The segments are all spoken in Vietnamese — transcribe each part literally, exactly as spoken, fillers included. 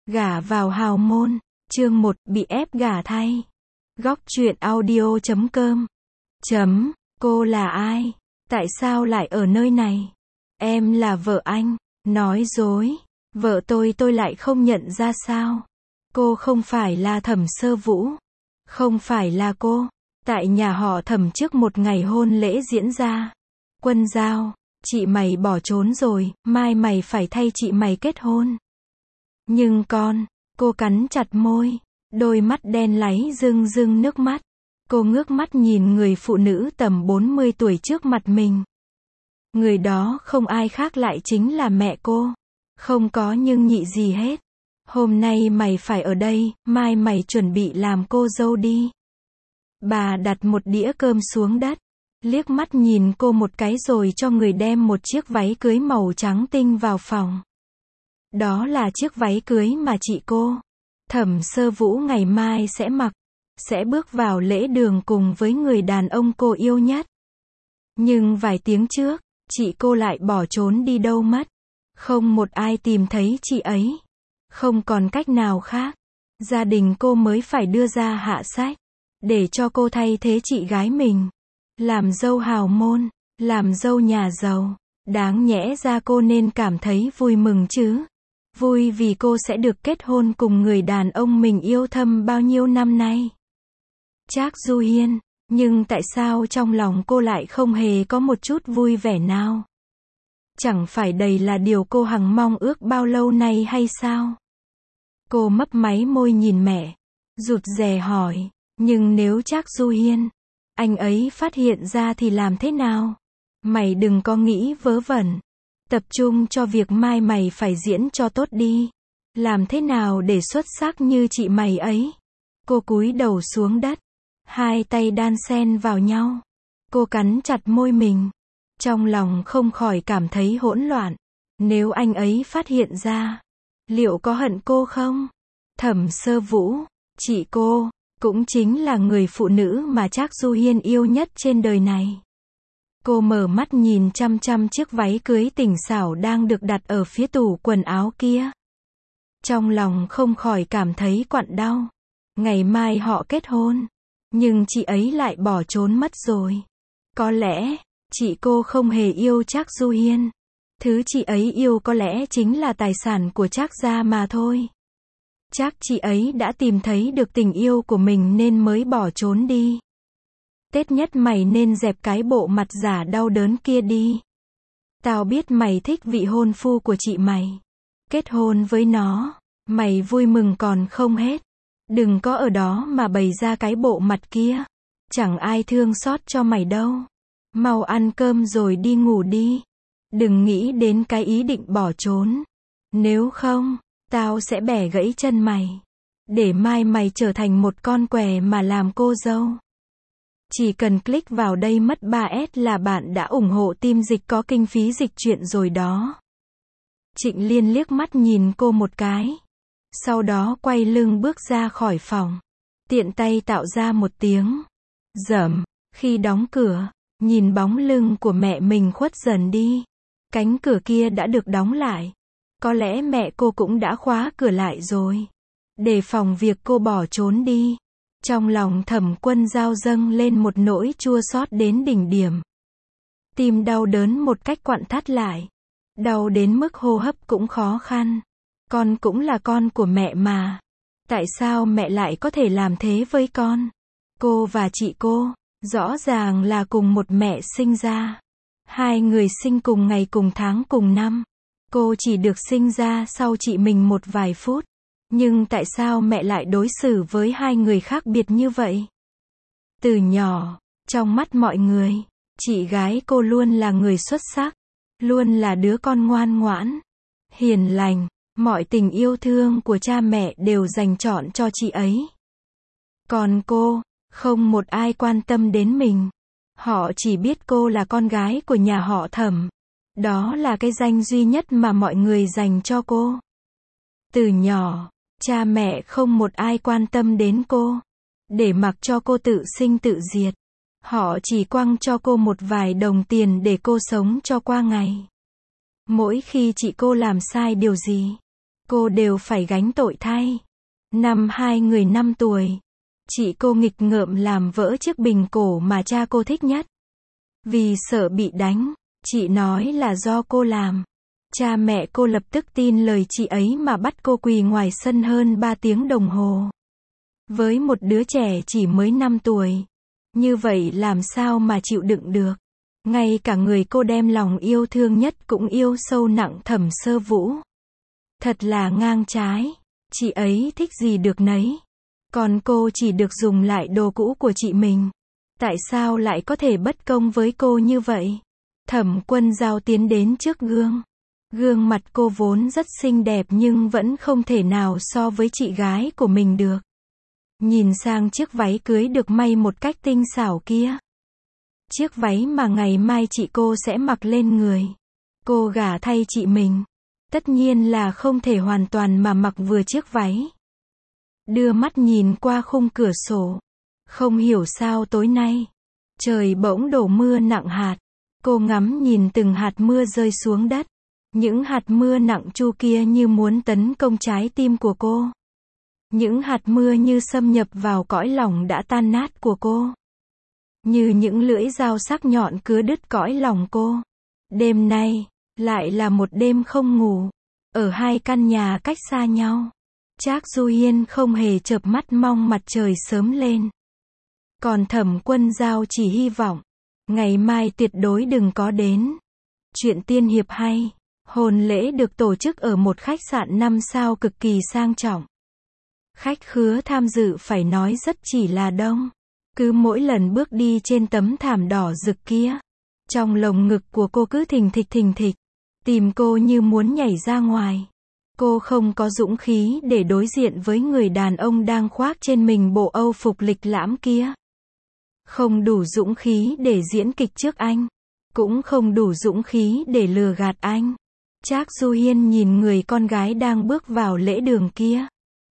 Gả vào hào môn, chương một, bị ép gả thay. Góc truyện audio chấm com. Chấm, cô là ai? Tại sao lại ở nơi này? Em là vợ anh. Nói dối. Vợ tôi tôi lại không nhận ra sao? Cô không phải là Thẩm Sơ Vũ. Không phải là cô. Tại nhà họ Thẩm trước một ngày hôn lễ diễn ra. Quân giao, chị mày bỏ trốn rồi, mai mày phải thay chị mày kết hôn. Nhưng con, cô cắn chặt môi, đôi mắt đen láy rưng rưng nước mắt. Cô ngước mắt nhìn người phụ nữ tầm bốn mươi tuổi trước mặt mình. Người đó không ai khác lại chính là mẹ cô. Không có nhưng nhị gì hết. Hôm nay mày phải ở đây, mai mày chuẩn bị làm cô dâu đi. Bà đặt một đĩa cơm xuống đất, liếc mắt nhìn cô một cái rồi cho người đem một chiếc váy cưới màu trắng tinh vào phòng. Đó là chiếc váy cưới mà chị cô, Thẩm Sơ Vũ ngày mai sẽ mặc, sẽ bước vào lễ đường cùng với người đàn ông cô yêu nhất. Nhưng vài tiếng trước, chị cô lại bỏ trốn đi đâu mất. Không một ai tìm thấy chị ấy. Không còn cách nào khác. Gia đình cô mới phải đưa ra hạ sách, để cho cô thay thế chị gái mình. Làm dâu hào môn, làm dâu nhà giàu. Đáng nhẽ ra cô nên cảm thấy vui mừng chứ. Vui vì cô sẽ được kết hôn cùng người đàn ông mình yêu thầm bao nhiêu năm nay. Trác Du Hiên, nhưng tại sao trong lòng cô lại không hề có một chút vui vẻ nào? Chẳng phải đây là điều cô hằng mong ước bao lâu nay hay sao? Cô mấp máy môi nhìn mẹ, rụt rè hỏi, nhưng nếu Trác Du Hiên, anh ấy phát hiện ra thì làm thế nào? Mày đừng có nghĩ vớ vẩn. Tập trung cho việc mai mày phải diễn cho tốt đi. Làm thế nào để xuất sắc như chị mày ấy? Cô cúi đầu xuống đất, hai tay đan xen vào nhau. Cô cắn chặt môi mình, trong lòng không khỏi cảm thấy hỗn loạn. Nếu anh ấy phát hiện ra, liệu có hận cô không? Thẩm Sơ Vũ, chị cô, cũng chính là người phụ nữ mà Trác Du Hiên yêu nhất trên đời này. Cô mở mắt nhìn chăm chăm chiếc váy cưới tỉnh xảo đang được đặt ở phía tủ quần áo kia. Trong lòng không khỏi cảm thấy quặn đau. Ngày mai họ kết hôn, nhưng chị ấy lại bỏ trốn mất rồi. Có lẽ, chị cô không hề yêu Trác Du Hiên. Thứ chị ấy yêu có lẽ chính là tài sản của Trác gia mà thôi. Chắc chị ấy đã tìm thấy được tình yêu của mình nên mới bỏ trốn đi. Tết nhất mày nên dẹp cái bộ mặt giả đau đớn kia đi. Tao biết mày thích vị hôn phu của chị mày. Kết hôn với nó, mày vui mừng còn không hết. Đừng có ở đó mà bày ra cái bộ mặt kia. Chẳng ai thương xót cho mày đâu. Mau ăn cơm rồi đi ngủ đi. Đừng nghĩ đến cái ý định bỏ trốn. Nếu không, tao sẽ bẻ gãy chân mày. Để mai mày trở thành một con què mà làm cô dâu. Chỉ cần click vào đây mất ba S là bạn đã ủng hộ team dịch có kinh phí dịch truyện rồi đó. Trịnh Liên liếc mắt nhìn cô một cái. Sau đó quay lưng bước ra khỏi phòng. Tiện tay tạo ra một tiếng rầm. Khi đóng cửa, nhìn bóng lưng của mẹ mình khuất dần đi. Cánh cửa kia đã được đóng lại. Có lẽ mẹ cô cũng đã khóa cửa lại rồi. Để phòng việc cô bỏ trốn đi. Trong lòng Thẩm Quân Giao dâng lên một nỗi chua xót đến đỉnh điểm. Tim đau đớn một cách quặn thắt lại. Đau đến mức hô hấp cũng khó khăn. Con cũng là con của mẹ mà. Tại sao mẹ lại có thể làm thế với con? Cô và chị cô, rõ ràng là cùng một mẹ sinh ra. Hai người sinh cùng ngày cùng tháng cùng năm. Cô chỉ được sinh ra sau chị mình một vài phút. Nhưng tại sao mẹ lại đối xử với hai người khác biệt như vậy? Từ nhỏ, trong mắt mọi người, chị gái cô luôn là người xuất sắc. Luôn là đứa con ngoan ngoãn, hiền lành. Mọi tình yêu thương của cha mẹ đều dành trọn cho chị ấy. Còn cô, không một ai quan tâm đến mình. Họ chỉ biết cô là con gái của nhà họ Thẩm. Đó là cái danh duy nhất mà mọi người dành cho cô. Từ nhỏ, cha mẹ không một ai quan tâm đến cô. Để mặc cho cô tự sinh tự diệt. Họ chỉ quăng cho cô một vài đồng tiền để cô sống cho qua ngày. Mỗi khi chị cô làm sai điều gì, cô đều phải gánh tội thay. Năm hai người năm tuổi, chị cô nghịch ngợm làm vỡ chiếc bình cổ mà cha cô thích nhất. Vì sợ bị đánh, chị nói là do cô làm. Cha mẹ cô lập tức tin lời chị ấy mà bắt cô quỳ ngoài sân hơn ba tiếng đồng hồ. Với một đứa trẻ chỉ mới năm tuổi, như vậy làm sao mà chịu đựng được. Ngay cả người cô đem lòng yêu thương nhất cũng yêu sâu nặng Thẩm Sơ Vũ. Thật là ngang trái. Chị ấy thích gì được nấy. Còn cô chỉ được dùng lại đồ cũ của chị mình. Tại sao lại có thể bất công với cô như vậy? Thẩm Quân Giao tiến đến trước gương. Gương mặt cô vốn rất xinh đẹp nhưng vẫn không thể nào so với chị gái của mình được. Nhìn sang chiếc váy cưới được may một cách tinh xảo kia. Chiếc váy mà ngày mai chị cô sẽ mặc lên người. Cô gả thay chị mình. Tất nhiên là không thể hoàn toàn mà mặc vừa chiếc váy. Đưa mắt nhìn qua khung cửa sổ. Không hiểu sao tối nay, trời bỗng đổ mưa nặng hạt. Cô ngắm nhìn từng hạt mưa rơi xuống đất. Những hạt mưa nặng chu kia như muốn tấn công trái tim của cô. Những hạt mưa như xâm nhập vào cõi lòng đã tan nát của cô. Như những lưỡi dao sắc nhọn cứa đứt cõi lòng cô. Đêm nay, lại là một đêm không ngủ. Ở hai căn nhà cách xa nhau. Trác Du Hiên không hề chợp mắt mong mặt trời sớm lên. Còn Thẩm Quân Giao chỉ hy vọng, ngày mai tuyệt đối đừng có đến. Chuyện tiên hiệp hay. Hôn lễ được tổ chức ở một khách sạn năm sao cực kỳ sang trọng. Khách khứa tham dự phải nói rất chỉ là đông. Cứ mỗi lần bước đi trên tấm thảm đỏ rực kia, trong lồng ngực của cô cứ thình thịch thình thịch. Tìm cô như muốn nhảy ra ngoài. Cô không có dũng khí để đối diện với người đàn ông đang khoác trên mình bộ Âu phục lịch lãm kia. Không đủ dũng khí để diễn kịch trước anh. Cũng không đủ dũng khí để lừa gạt anh. Trác Du Hiên nhìn người con gái đang bước vào lễ đường kia.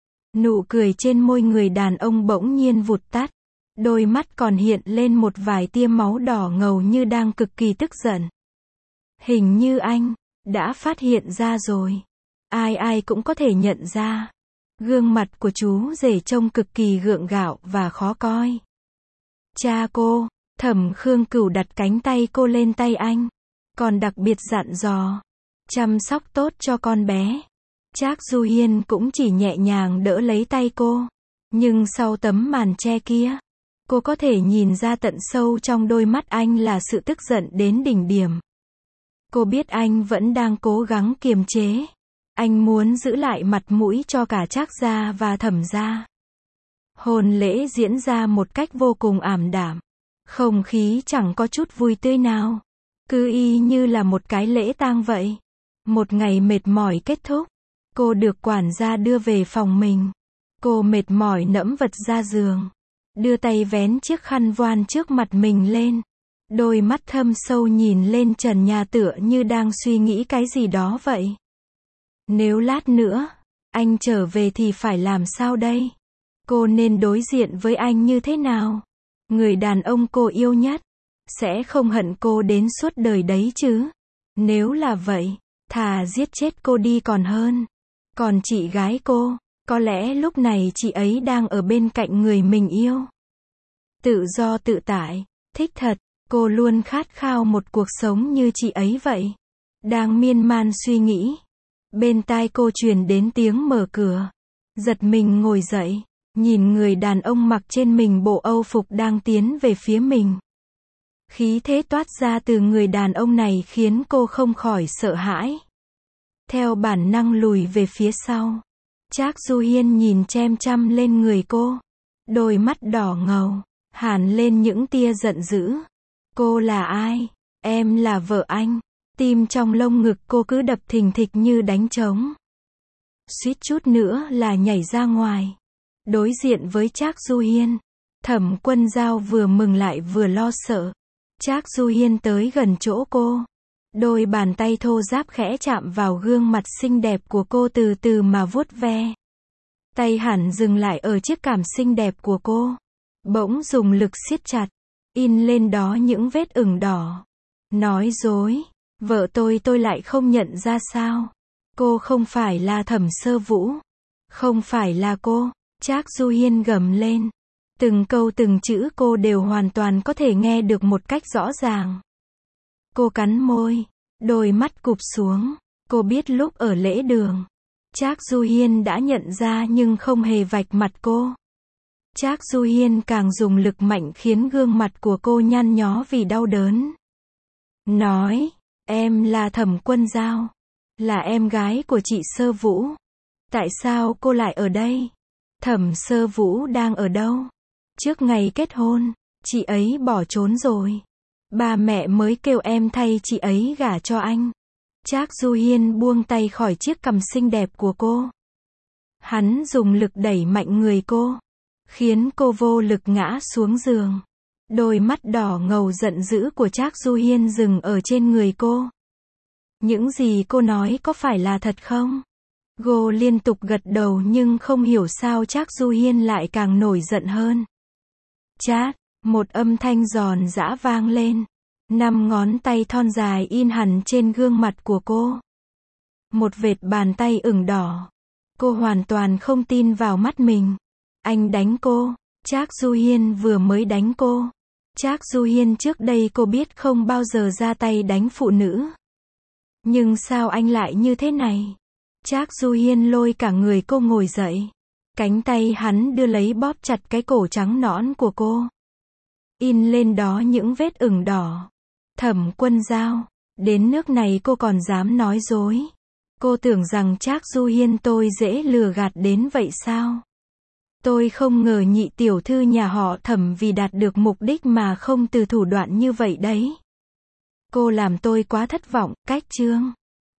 Nụ cười trên môi người đàn ông bỗng nhiên vụt tắt. Đôi mắt còn hiện lên một vài tia máu đỏ ngầu như đang cực kỳ tức giận. Hình như anh đã phát hiện ra rồi. Ai ai cũng có thể nhận ra. Gương mặt của chú rể trông cực kỳ gượng gạo và khó coi. Cha cô, Thẩm Khương Cửu đặt cánh tay cô lên tay anh. Còn đặc biệt dặn dò. Chăm sóc tốt cho con bé. Trác Du Hiên cũng chỉ nhẹ nhàng đỡ lấy tay cô. Nhưng sau tấm màn che kia, cô có thể nhìn ra tận sâu trong đôi mắt anh là sự tức giận đến đỉnh điểm. Cô biết anh vẫn đang cố gắng kiềm chế. Anh muốn giữ lại mặt mũi cho cả Trác gia và Thẩm gia. Hôn lễ diễn ra một cách vô cùng ảm đạm. Không khí chẳng có chút vui tươi nào. Cứ y như là một cái lễ tang vậy. Một ngày mệt mỏi kết thúc. Cô được quản gia đưa về phòng mình. Cô mệt mỏi nẫm vật ra giường. Đưa tay vén chiếc khăn voan trước mặt mình lên. Đôi mắt thâm sâu nhìn lên trần nhà tựa như đang suy nghĩ cái gì đó vậy. Nếu lát nữa, anh trở về thì phải làm sao đây? Cô nên đối diện với anh như thế nào? Người đàn ông cô yêu nhất, sẽ không hận cô đến suốt đời đấy chứ? Nếu là vậy, thà giết chết cô đi còn hơn. Còn chị gái cô, có lẽ lúc này chị ấy đang ở bên cạnh người mình yêu. Tự do tự tại, thích thật, cô luôn khát khao một cuộc sống như chị ấy vậy. Đang miên man suy nghĩ. Bên tai cô truyền đến tiếng mở cửa. Giật mình ngồi dậy, nhìn người đàn ông mặc trên mình bộ Âu phục đang tiến về phía mình. Khí thế toát ra từ người đàn ông này khiến cô không khỏi sợ hãi. Theo bản năng lùi về phía sau. Trác Du Hiên nhìn chăm chăm lên người cô. Đôi mắt đỏ ngầu, hàn lên những tia giận dữ. Cô là ai? Em là vợ anh. Tim trong lông ngực cô cứ đập thình thịch như đánh trống. Suýt chút nữa là nhảy ra ngoài. Đối diện với Trác Du Hiên, Thẩm Quân Giao vừa mừng lại vừa lo sợ. Trác Du Hiên tới gần chỗ cô. Đôi bàn tay thô ráp khẽ chạm vào gương mặt xinh đẹp của cô từ từ mà vuốt ve. Tay hẳn dừng lại ở chiếc cằm xinh đẹp của cô. Bỗng dùng lực siết chặt. In lên đó những vết ửng đỏ. Nói dối. Vợ tôi tôi lại không nhận ra sao? Cô không phải là Thẩm Sơ Vũ. Không phải là cô. Trác Du Hiên gầm lên. Từng câu từng chữ cô đều hoàn toàn có thể nghe được một cách rõ ràng. Cô cắn môi, đôi mắt cụp xuống. Cô biết lúc ở lễ đường, Trác Du Hiên đã nhận ra nhưng không hề vạch mặt cô. Trác Du Hiên càng dùng lực mạnh khiến gương mặt của cô nhăn nhó vì đau đớn. Nói, em là Thẩm Quân Giao, là em gái của chị Sơ Vũ. Tại sao cô lại ở đây? Thẩm Sơ Vũ đang ở đâu? Trước ngày kết hôn, chị ấy bỏ trốn rồi. Ba mẹ mới kêu em thay chị ấy gả cho anh. Trác Du Hiên buông tay khỏi chiếc cằm xinh đẹp của cô. Hắn dùng lực đẩy mạnh người cô, khiến cô vô lực ngã xuống giường. Đôi mắt đỏ ngầu giận dữ của Trác Du Hiên dừng ở trên người cô. Những gì cô nói có phải là thật không? Cô liên tục gật đầu nhưng không hiểu sao Trác Du Hiên lại càng nổi giận hơn. Chát, một âm thanh giòn giã vang lên. Năm ngón tay thon dài in hẳn trên gương mặt của cô. Một vệt bàn tay ửng đỏ. Cô hoàn toàn không tin vào mắt mình. Anh đánh cô. Trác Du Hiên vừa mới đánh cô. Trác Du Hiên trước đây cô biết không bao giờ ra tay đánh phụ nữ. Nhưng sao anh lại như thế này? Trác Du Hiên lôi cả người cô ngồi dậy. Cánh tay hắn đưa lấy bóp chặt cái cổ trắng nõn của cô. In lên đó những vết ửng đỏ. Thẩm Quân Giao, đến nước này cô còn dám nói dối. Cô tưởng rằng Trác Du Hiên tôi dễ lừa gạt đến vậy sao? Tôi không ngờ nhị tiểu thư nhà họ Thẩm vì đạt được mục đích mà không từ thủ đoạn như vậy đấy. Cô làm tôi quá thất vọng. Cách chương